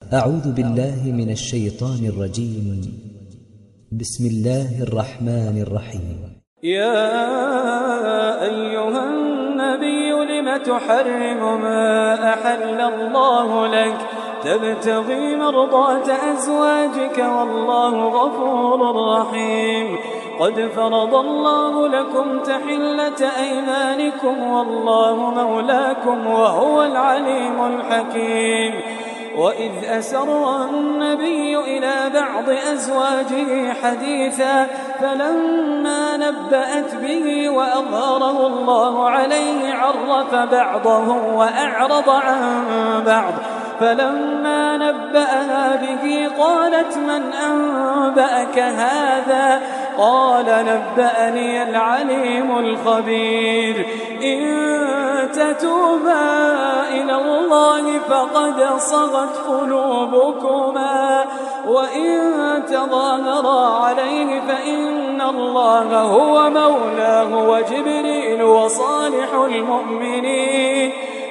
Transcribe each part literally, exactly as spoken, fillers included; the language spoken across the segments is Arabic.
أعوذ بالله من الشيطان الرجيم. بسم الله الرحمن الرحيم. يا أيها النبي لم تحرم ما أحل الله لك تبتغي مرضات أزواجك والله غفور رحيم. قد فرض الله لكم تحلة أيمانكم والله مولاكم وهو العليم الحكيم. وإذ أسر النبي إلى بعض أزواجه حديثا فلما نبأت به وأظهره الله عليه عرف بعضه وأعرض عن بعض. فلما نبأها به قالت من أنبأك هذا؟ قال نبأني العليم الخبير. إن تتوبا إلى الله فقد صغت قلوبكما وإن تظاهرا عليه فإن الله هو مولاه وجبريل وصالح المؤمنين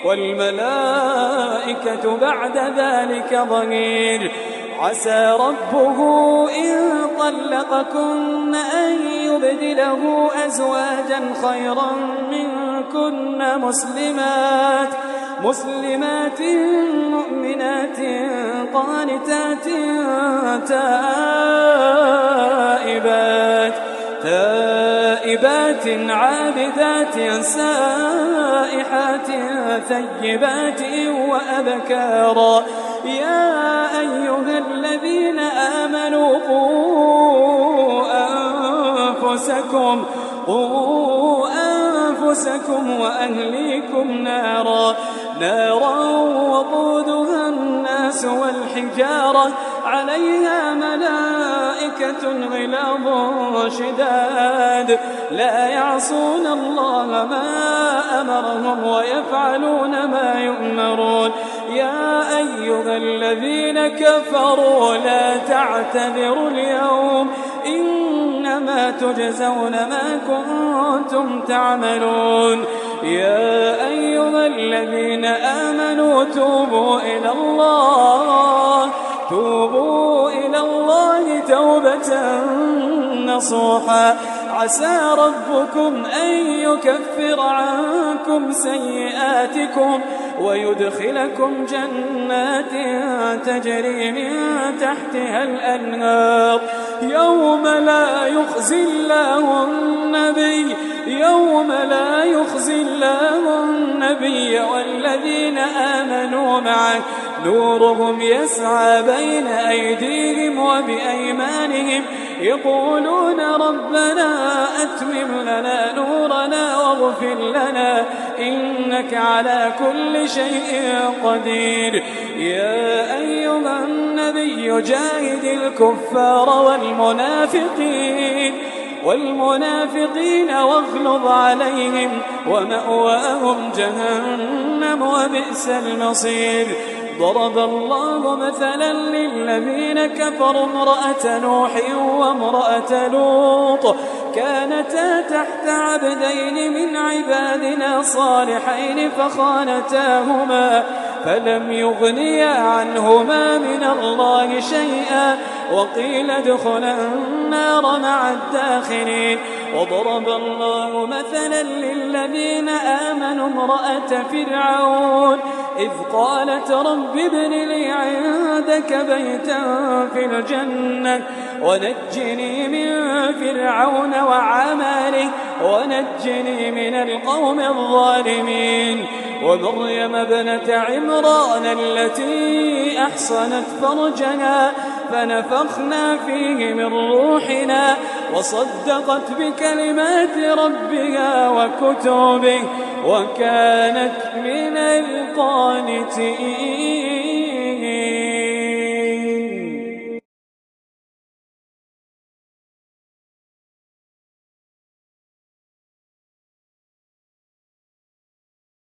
والملائكة بعد ذلك ظهير. عسى ربه إن طلقكن أن يبدله أزواجا خيرا منكن مسلمات مسلمات مؤمنات قانتات تائبات تائبات عابدات سائحات ثيبات وأبكارا. يا أيها الذين آمنوا قوا أنفسكم قوا أنفسكم وأهليكم نارا نارا وقودها الناس والحجارة عليها ملائكة غلاظ شداد لا يعصون الله ما أمرهم ويفعلون ما يؤمرون. يا أيها الذين كفروا لا تعتذروا اليوم إنما تجزون ما كنتم تعملون. يا أيها الذين آمنوا توبوا إلى الله توبوا إلى الله توبة نصوحا. عسى ربكم أن يكفر عنكم سيئاتكم ويدخلكم جنات تجري من تحتها الأنهار يوم لا يخزي الله النبي يوم لا يخزي الله النبي والذين آمنوا معه نورهم يسعى بين أيديهم وبأيمانهم يقولون ربنا أتمم لنا نورنا واغفر لنا إنك على كل شيء قدير. يا أيها النبي جاهد الكفار والمنافقين والمنافقين واغلظ عليهم ومأواهم جهنم وبئس المصير. ضرب الله مثلا للذين كفروا امرأة نوح وامرأة لوط كانتا تحت عبدين من عبادنا صالحين فخانتاهما فلم يغنيا عنهما من الله شيئا وقيل ادخلا النار مع الداخلين. وضرب الله مثلا للذين آمنوا امرأة فرعون إذ قالت رب ابن لي عندك بيتا في الجنة ونجني من فرعون وعمله ونجني من القوم الظالمين. ومريم ابنة عمران التي أحصنت فرجها فنفخنا فيه من روحنا وصدقت بكلمات ربها وكتبه وكانت من القانتين.